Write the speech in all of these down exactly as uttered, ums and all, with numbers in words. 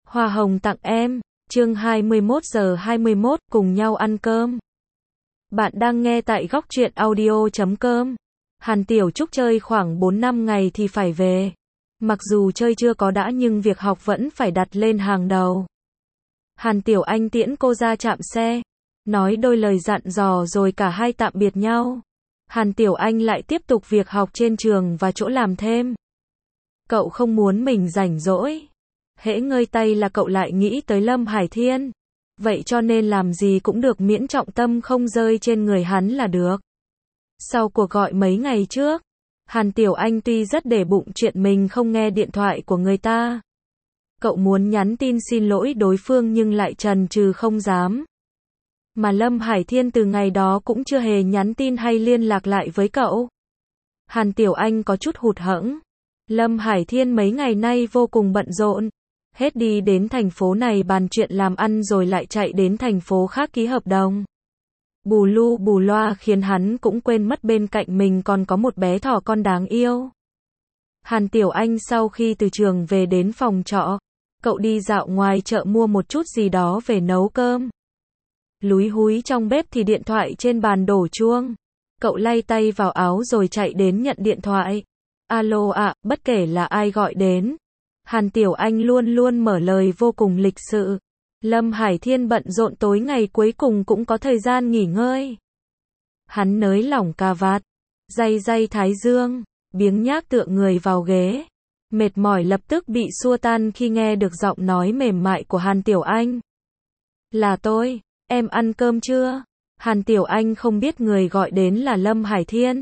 Hoa hồng tặng em, chương hai mươi mốt giờ hai mươi mốt, cùng nhau ăn cơm. Bạn đang nghe tại góc truyện audio chấm com. Hàn Tiểu Trúc chơi khoảng bốn năm ngày thì phải về. Mặc dù chơi chưa có đã nhưng việc học vẫn phải đặt lên hàng đầu. Hàn Tiểu Anh tiễn cô ra trạm xe, nói đôi lời dặn dò rồi cả hai tạm biệt nhau. Hàn Tiểu Anh lại tiếp tục việc học trên trường và chỗ làm thêm. Cậu không muốn mình rảnh rỗi. Hễ ngơi tay là cậu lại nghĩ tới Lâm Hải Thiên. Vậy cho nên làm gì cũng được miễn trọng tâm không rơi trên người hắn là được. Sau cuộc gọi mấy ngày trước, Hàn Tiểu Anh tuy rất để bụng chuyện mình không nghe điện thoại của người ta. Cậu muốn nhắn tin xin lỗi đối phương nhưng lại chần chừ không dám. Mà Lâm Hải Thiên từ ngày đó cũng chưa hề nhắn tin hay liên lạc lại với cậu. Hàn Tiểu Anh có chút hụt hẫng. Lâm Hải Thiên mấy ngày nay vô cùng bận rộn. Hết đi đến thành phố này bàn chuyện làm ăn rồi lại chạy đến thành phố khác ký hợp đồng. Bù lu bù loa khiến hắn cũng quên mất bên cạnh mình còn có một bé thỏ con đáng yêu. Hàn Tiểu Anh sau khi từ trường về đến phòng trọ, cậu đi dạo ngoài chợ mua một chút gì đó về nấu cơm. Lúi húi trong bếp thì điện thoại trên bàn đổ chuông. Cậu lay tay vào áo rồi chạy đến nhận điện thoại. Alo ạ, à, bất kể là ai gọi đến. Hàn Tiểu Anh luôn luôn mở lời vô cùng lịch sự. Lâm Hải Thiên bận rộn tối ngày cuối cùng cũng có thời gian nghỉ ngơi. Hắn nới lỏng cà vạt, day day thái dương, biếng nhác tựa người vào ghế. Mệt mỏi lập tức bị xua tan khi nghe được giọng nói mềm mại của Hàn Tiểu Anh. Là tôi, em ăn cơm chưa? Hàn Tiểu Anh không biết người gọi đến là Lâm Hải Thiên.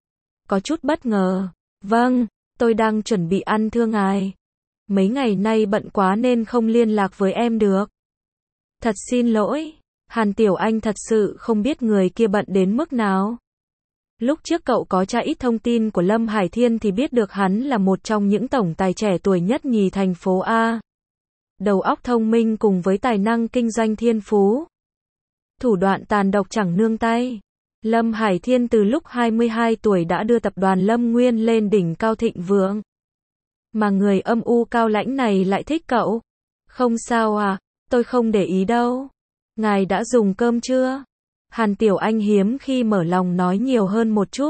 Có chút bất ngờ. Vâng, tôi đang chuẩn bị ăn thưa ngài. Mấy ngày nay bận quá nên không liên lạc với em được. Thật xin lỗi. Hàn Tiểu Anh thật sự không biết người kia bận đến mức nào. Lúc trước cậu có tra ít thông tin của Lâm Hải Thiên thì biết được hắn là một trong những tổng tài trẻ tuổi nhất nhì thành phố A. Đầu óc thông minh cùng với tài năng kinh doanh thiên phú. Thủ đoạn tàn độc chẳng nương tay. Lâm Hải Thiên từ lúc hai mươi hai tuổi đã đưa tập đoàn Lâm Nguyên lên đỉnh cao thịnh vượng. Mà người âm u cao lãnh này lại thích cậu. Không sao à, tôi không để ý đâu. Ngài đã dùng cơm chưa? Hàn Tiểu Anh hiếm khi mở lòng nói nhiều hơn một chút.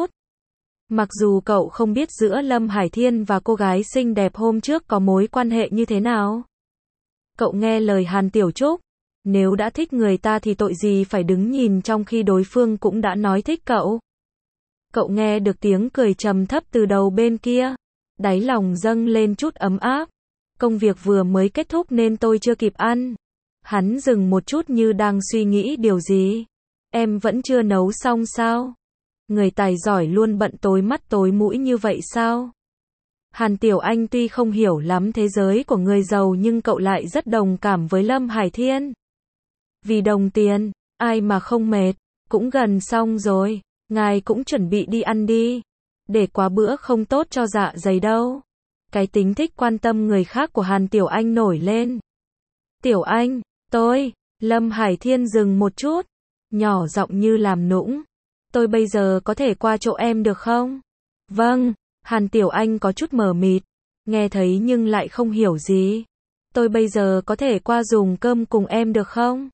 Mặc dù cậu không biết giữa Lâm Hải Thiên và cô gái xinh đẹp hôm trước có mối quan hệ như thế nào. Cậu nghe lời Hàn Tiểu Trúc. Nếu đã thích người ta thì tội gì phải đứng nhìn trong khi đối phương cũng đã nói thích cậu. Cậu nghe được tiếng cười trầm thấp từ đầu bên kia. Đáy lòng dâng lên chút ấm áp. Công việc vừa mới kết thúc nên tôi chưa kịp ăn. Hắn dừng một chút như đang suy nghĩ điều gì. Em vẫn chưa nấu xong sao? Người tài giỏi luôn bận tối mắt tối mũi như vậy sao? Hàn Tiểu Anh tuy không hiểu lắm thế giới của người giàu nhưng cậu lại rất đồng cảm với Lâm Hải Thiên. Vì đồng tiền, ai mà không mệt, cũng gần xong rồi, ngài cũng chuẩn bị đi ăn đi. Để quá bữa không tốt cho dạ dày đâu. Cái tính thích quan tâm người khác của Hàn Tiểu Anh nổi lên. Tiểu Anh, tôi, Lâm Hải Thiên dừng một chút, nhỏ giọng như làm nũng. Tôi bây giờ có thể qua chỗ em được không? Vâng, Hàn Tiểu Anh có chút mờ mịt, nghe thấy nhưng lại không hiểu gì. Tôi bây giờ có thể qua dùng cơm cùng em được không?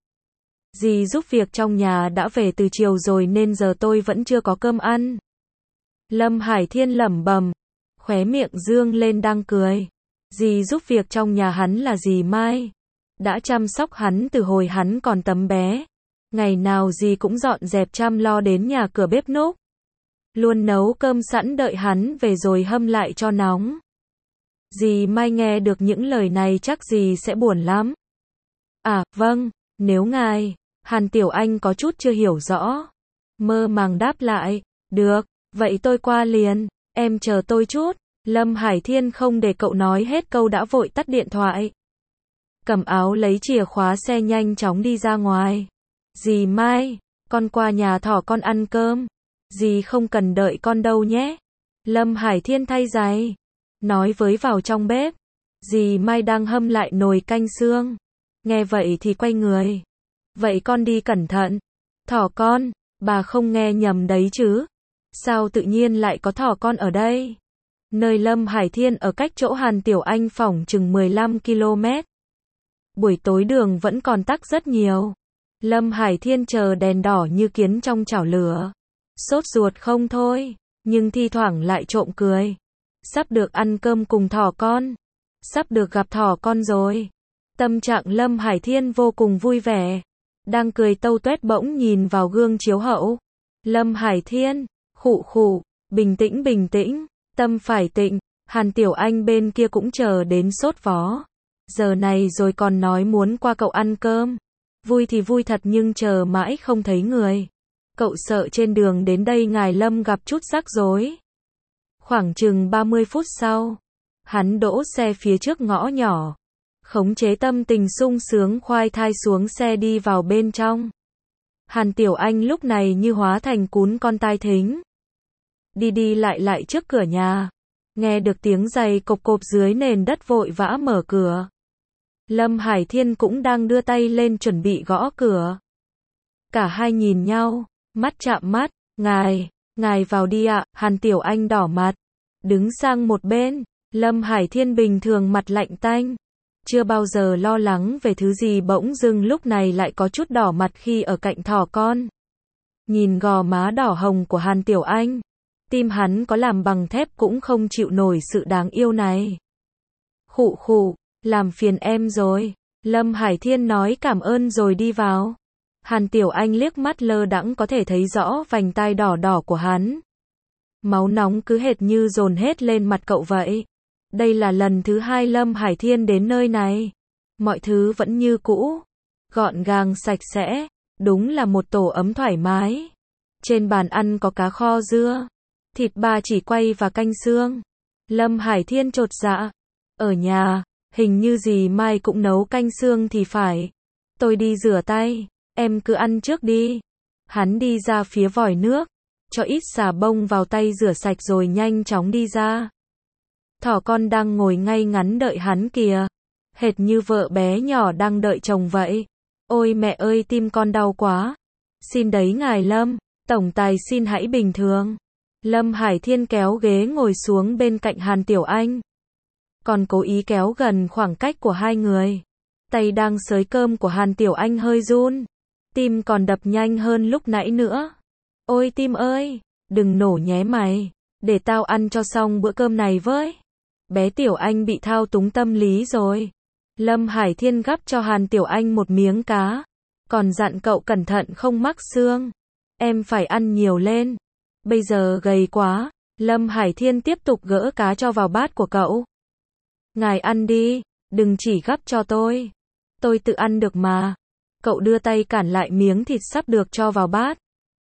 Dì giúp việc trong nhà đã về từ chiều rồi nên giờ tôi vẫn chưa có cơm ăn. Lâm Hải Thiên lẩm bẩm, khóe miệng dương lên đang cười. Dì giúp việc trong nhà hắn là dì Mai. Đã chăm sóc hắn từ hồi hắn còn tấm bé. Ngày nào dì cũng dọn dẹp chăm lo đến nhà cửa bếp núc. Luôn nấu cơm sẵn đợi hắn về rồi hâm lại cho nóng. Dì Mai nghe được những lời này chắc dì sẽ buồn lắm. À, vâng, nếu ngài... Hàn Tiểu Anh có chút chưa hiểu rõ. Mơ màng đáp lại, được, vậy tôi qua liền, em chờ tôi chút. Lâm Hải Thiên không để cậu nói hết câu đã vội tắt điện thoại. Cầm áo lấy chìa khóa xe nhanh chóng đi ra ngoài. Dì Mai, con qua nhà thỏ con ăn cơm. Dì không cần đợi con đâu nhé. Lâm Hải Thiên thay giày, nói với vào trong bếp. Dì Mai đang hâm lại nồi canh xương. Nghe vậy thì quay người. Vậy con đi cẩn thận. Thỏ con, bà không nghe nhầm đấy chứ? Sao tự nhiên lại có thỏ con ở đây? Nơi Lâm Hải Thiên ở cách chỗ Hàn Tiểu Anh phỏng chừng mười lăm ki lô mét. Buổi tối đường vẫn còn tắc rất nhiều. Lâm Hải Thiên chờ đèn đỏ như kiến trong chảo lửa. Sốt ruột không thôi, nhưng thi thoảng lại trộm cười. Sắp được ăn cơm cùng thỏ con. Sắp được gặp thỏ con rồi. Tâm trạng Lâm Hải Thiên vô cùng vui vẻ. Đang cười tâu tuét bỗng nhìn vào gương chiếu hậu. Lâm Hải Thiên, khụ khụ, bình tĩnh bình tĩnh, tâm phải tịnh. Hàn Tiểu Anh bên kia cũng chờ đến sốt vó. Giờ này rồi còn nói muốn qua cậu ăn cơm. Vui thì vui thật nhưng chờ mãi không thấy người. Cậu sợ trên đường đến đây ngài Lâm gặp chút rắc rối. Khoảng chừng ba mươi phút sau, hắn đỗ xe phía trước ngõ nhỏ. Khống chế tâm tình sung sướng khoai thai xuống xe đi vào bên trong. Hàn Tiểu Anh lúc này như hóa thành cún con tai thính. Đi đi lại lại trước cửa nhà. Nghe được tiếng giày cộp cộp dưới nền đất vội vã mở cửa. Lâm Hải Thiên cũng đang đưa tay lên chuẩn bị gõ cửa. Cả hai nhìn nhau, mắt chạm mắt, ngài, ngài vào đi ạ, Hàn Tiểu Anh đỏ mặt. Đứng sang một bên, Lâm Hải Thiên bình thường mặt lạnh tanh. Chưa bao giờ lo lắng về thứ gì bỗng dưng lúc này lại có chút đỏ mặt khi ở cạnh thỏ con. Nhìn gò má đỏ hồng của Hàn Tiểu Anh. Tim hắn có làm bằng thép cũng không chịu nổi sự đáng yêu này. Khụ khụ, làm phiền em rồi. Lâm Hải Thiên nói cảm ơn rồi đi vào. Hàn Tiểu Anh liếc mắt lơ đãng có thể thấy rõ vành tai đỏ đỏ của hắn. Máu nóng cứ hệt như dồn hết lên mặt cậu vậy. Đây là lần thứ hai Lâm Hải Thiên đến nơi này. Mọi thứ vẫn như cũ. Gọn gàng sạch sẽ. Đúng là một tổ ấm thoải mái. Trên bàn ăn có cá kho dưa. Thịt ba chỉ quay và canh xương. Lâm Hải Thiên chột dạ. Ở nhà, hình như dì Mai cũng nấu canh xương thì phải. Tôi đi rửa tay, em cứ ăn trước đi. Hắn đi ra phía vòi nước, cho ít xà bông vào tay rửa sạch rồi nhanh chóng đi ra. Thỏ con đang ngồi ngay ngắn đợi hắn kìa. Hệt như vợ bé nhỏ đang đợi chồng vậy. Ôi mẹ ơi tim con đau quá. Xin đấy ngài Lâm, tổng tài xin hãy bình thường. Lâm Hải Thiên kéo ghế ngồi xuống bên cạnh Hàn Tiểu Anh. Còn cố ý kéo gần khoảng cách của hai người. Tay đang xới cơm của Hàn Tiểu Anh hơi run. Tim còn đập nhanh hơn lúc nãy nữa. Ôi tim ơi, đừng nổ nhé mày. Để tao ăn cho xong bữa cơm này với. Bé Tiểu Anh bị thao túng tâm lý rồi. Lâm Hải Thiên gắp cho Hàn Tiểu Anh một miếng cá. Còn dặn cậu cẩn thận không mắc xương. Em phải ăn nhiều lên. Bây giờ gầy quá. Lâm Hải Thiên tiếp tục gỡ cá cho vào bát của cậu. Ngài ăn đi, đừng chỉ gắp cho tôi. Tôi tự ăn được mà. Cậu đưa tay cản lại miếng thịt sắp được cho vào bát.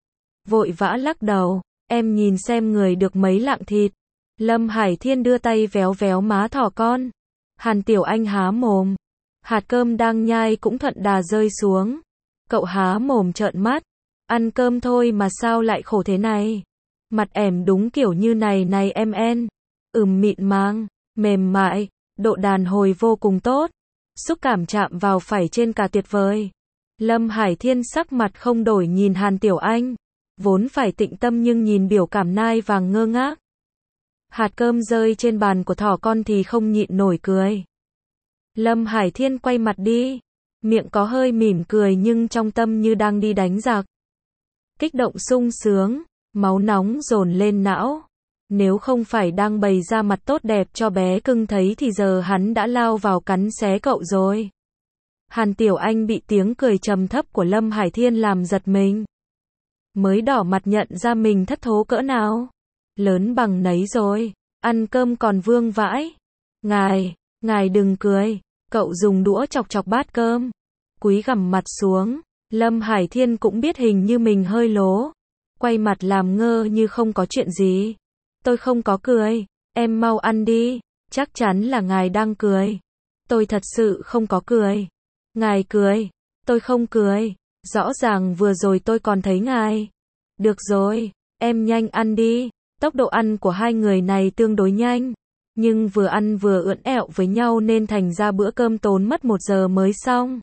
Vội vã lắc đầu, em nhìn xem người được mấy lạng thịt. Lâm Hải Thiên đưa tay véo véo má thỏ con. Hàn Tiểu Anh há mồm. Hạt cơm đang nhai cũng thuận đà rơi xuống. Cậu há mồm trợn mắt. Ăn cơm thôi mà sao lại khổ thế này. Mặt em đúng kiểu như này này em en. Ừm mịn màng, mềm mại, độ đàn hồi vô cùng tốt. Xúc cảm chạm vào phải trên cả tuyệt vời. Lâm Hải Thiên sắc mặt không đổi nhìn Hàn Tiểu Anh. Vốn phải tịnh tâm nhưng nhìn biểu cảm nai vàng ngơ ngác. Hạt cơm rơi trên bàn của thỏ con thì không nhịn nổi cười. Lâm Hải Thiên quay mặt đi. Miệng có hơi mỉm cười nhưng trong tâm như đang đi đánh giặc. Kích động sung sướng, máu nóng dồn lên não. Nếu không phải đang bày ra mặt tốt đẹp cho bé cưng thấy thì giờ hắn đã lao vào cắn xé cậu rồi. Hàn Tiểu Anh bị tiếng cười trầm thấp của Lâm Hải Thiên làm giật mình. Mới đỏ mặt nhận ra mình thất thố cỡ nào. Lớn bằng nấy rồi, ăn cơm còn vương vãi. Ngài, ngài đừng cười. Cậu dùng đũa chọc chọc bát cơm. Cúi gằm mặt xuống. Lâm Hải Thiên cũng biết hình như mình hơi lố. Quay mặt làm ngơ như không có chuyện gì. Tôi không có cười. Em mau ăn đi. Chắc chắn là ngài đang cười. Tôi thật sự không có cười. Ngài cười. Tôi không cười. Rõ ràng vừa rồi tôi còn thấy ngài. Được rồi, em nhanh ăn đi. Tốc độ ăn của hai người này tương đối nhanh. Nhưng vừa ăn vừa ưỡn ẹo với nhau nên thành ra bữa cơm tốn mất một giờ mới xong.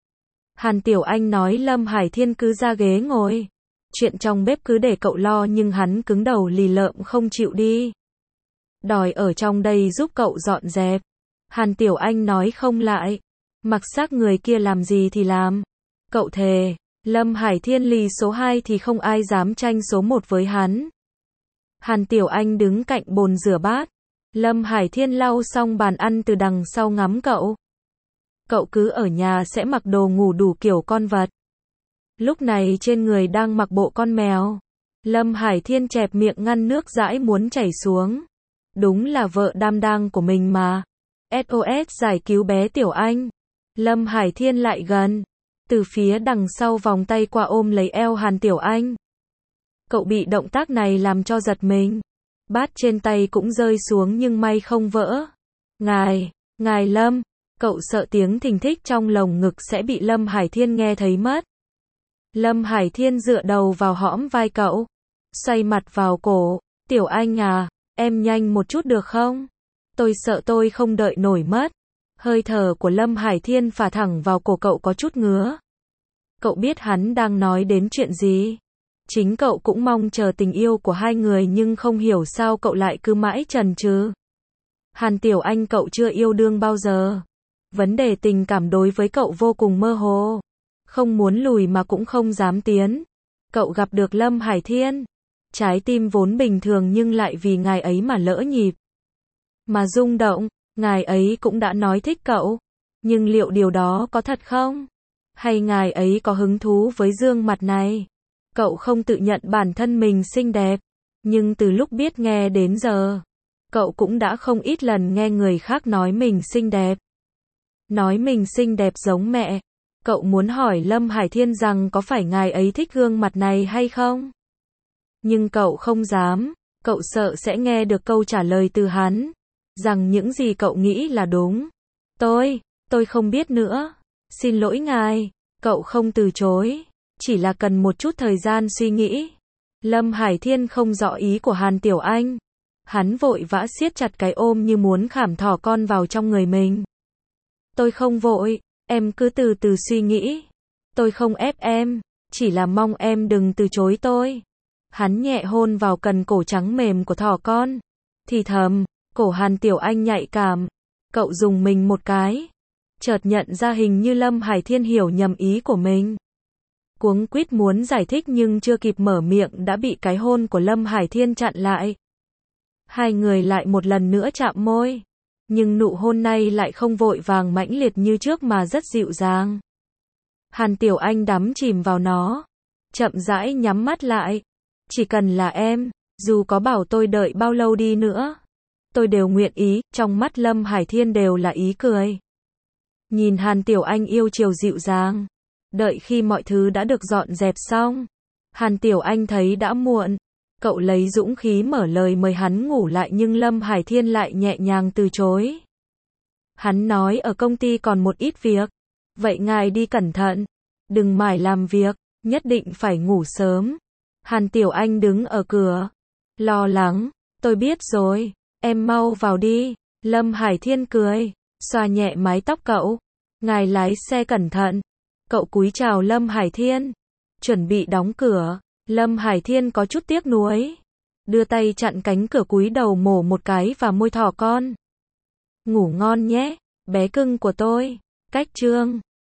Hàn Tiểu Anh nói Lâm Hải Thiên cứ ra ghế ngồi. Chuyện trong bếp cứ để cậu lo nhưng hắn cứng đầu lì lợm không chịu đi. Đòi ở trong đây giúp cậu dọn dẹp. Hàn Tiểu Anh nói không lại. Mặc xác người kia làm gì thì làm. Cậu thề, Lâm Hải Thiên lì số hai thì không ai dám tranh số một với hắn. Hàn Tiểu Anh đứng cạnh bồn rửa bát. Lâm Hải Thiên lau xong bàn ăn từ đằng sau ngắm cậu. Cậu cứ ở nhà sẽ mặc đồ ngủ đủ kiểu con vật. Lúc này trên người đang mặc bộ con mèo. Lâm Hải Thiên chẹp miệng ngăn nước dãi muốn chảy xuống. Đúng là vợ đảm đang của mình mà. ét o ét giải cứu bé Tiểu Anh. Lâm Hải Thiên lại gần. Từ phía đằng sau vòng tay qua ôm lấy eo Hàn Tiểu Anh. Cậu bị động tác này làm cho giật mình. Bát trên tay cũng rơi xuống nhưng may không vỡ. Ngài, ngài Lâm. Cậu sợ tiếng thình thích trong lồng ngực sẽ bị Lâm Hải Thiên nghe thấy mất. Lâm Hải Thiên dựa đầu vào hõm vai cậu. Xoay mặt vào cổ. Tiểu Anh à, em nhanh một chút được không? Tôi sợ tôi không đợi nổi mất. Hơi thở của Lâm Hải Thiên phả thẳng vào cổ cậu có chút ngứa. Cậu biết hắn đang nói đến chuyện gì. Chính cậu cũng mong chờ tình yêu của hai người nhưng không hiểu sao cậu lại cứ mãi chần chừ. Hàn Tiểu Anh cậu chưa yêu đương bao giờ. Vấn đề tình cảm đối với cậu vô cùng mơ hồ. Không muốn lùi mà cũng không dám tiến. Cậu gặp được Lâm Hải Thiên. Trái tim vốn bình thường nhưng lại vì ngài ấy mà lỡ nhịp. Mà rung động, ngài ấy cũng đã nói thích cậu. Nhưng liệu điều đó có thật không? Hay ngài ấy có hứng thú với gương mặt này? Cậu không tự nhận bản thân mình xinh đẹp. Nhưng từ lúc biết nghe đến giờ, cậu cũng đã không ít lần nghe người khác nói mình xinh đẹp. Nói mình xinh đẹp giống mẹ. Cậu muốn hỏi Lâm Hải Thiên rằng có phải ngài ấy thích gương mặt này hay không? Nhưng cậu không dám. Cậu sợ sẽ nghe được câu trả lời từ hắn. Rằng những gì cậu nghĩ là đúng. Tôi, tôi không biết nữa. Xin lỗi ngài. Cậu không từ chối. Chỉ là cần một chút thời gian suy nghĩ. Lâm Hải Thiên không rõ ý của Hàn Tiểu Anh. Hắn vội vã siết chặt cái ôm như muốn khảm thỏ con vào trong người mình. Tôi không vội, em cứ từ từ suy nghĩ. Tôi không ép em, chỉ là mong em đừng từ chối tôi. Hắn nhẹ hôn vào cần cổ trắng mềm của thỏ con. Thì thầm, cổ Hàn Tiểu Anh nhạy cảm. Cậu dùng mình một cái. Chợt nhận ra hình như Lâm Hải Thiên hiểu nhầm ý của mình. Cuống quýt muốn giải thích nhưng chưa kịp mở miệng đã bị cái hôn của Lâm Hải Thiên chặn lại. Hai người lại một lần nữa chạm môi. Nhưng nụ hôn này lại không vội vàng mãnh liệt như trước mà rất dịu dàng. Hàn Tiểu Anh đắm chìm vào nó. Chậm rãi nhắm mắt lại. Chỉ cần là em, dù có bảo tôi đợi bao lâu đi nữa, tôi đều nguyện ý. Trong mắt Lâm Hải Thiên đều là ý cười. Nhìn Hàn Tiểu Anh yêu chiều dịu dàng. Đợi khi mọi thứ đã được dọn dẹp xong, Hàn Tiểu Anh thấy đã muộn. Cậu lấy dũng khí mở lời mời hắn ngủ lại nhưng Lâm Hải Thiên lại nhẹ nhàng từ chối. Hắn nói ở công ty còn một ít việc. Vậy ngài đi cẩn thận. Đừng mải làm việc, nhất định phải ngủ sớm. Hàn Tiểu Anh đứng ở cửa. Lo lắng, tôi biết rồi, em mau vào đi. Lâm Hải Thiên cười, xoa nhẹ mái tóc cậu. Ngài lái xe cẩn thận. Cậu cúi chào Lâm Hải Thiên. Chuẩn bị đóng cửa. Lâm Hải Thiên có chút tiếc nuối. Đưa tay chặn cánh cửa cúi đầu mổ một cái vào môi thỏ con. Ngủ ngon nhé, bé cưng của tôi. Cách chương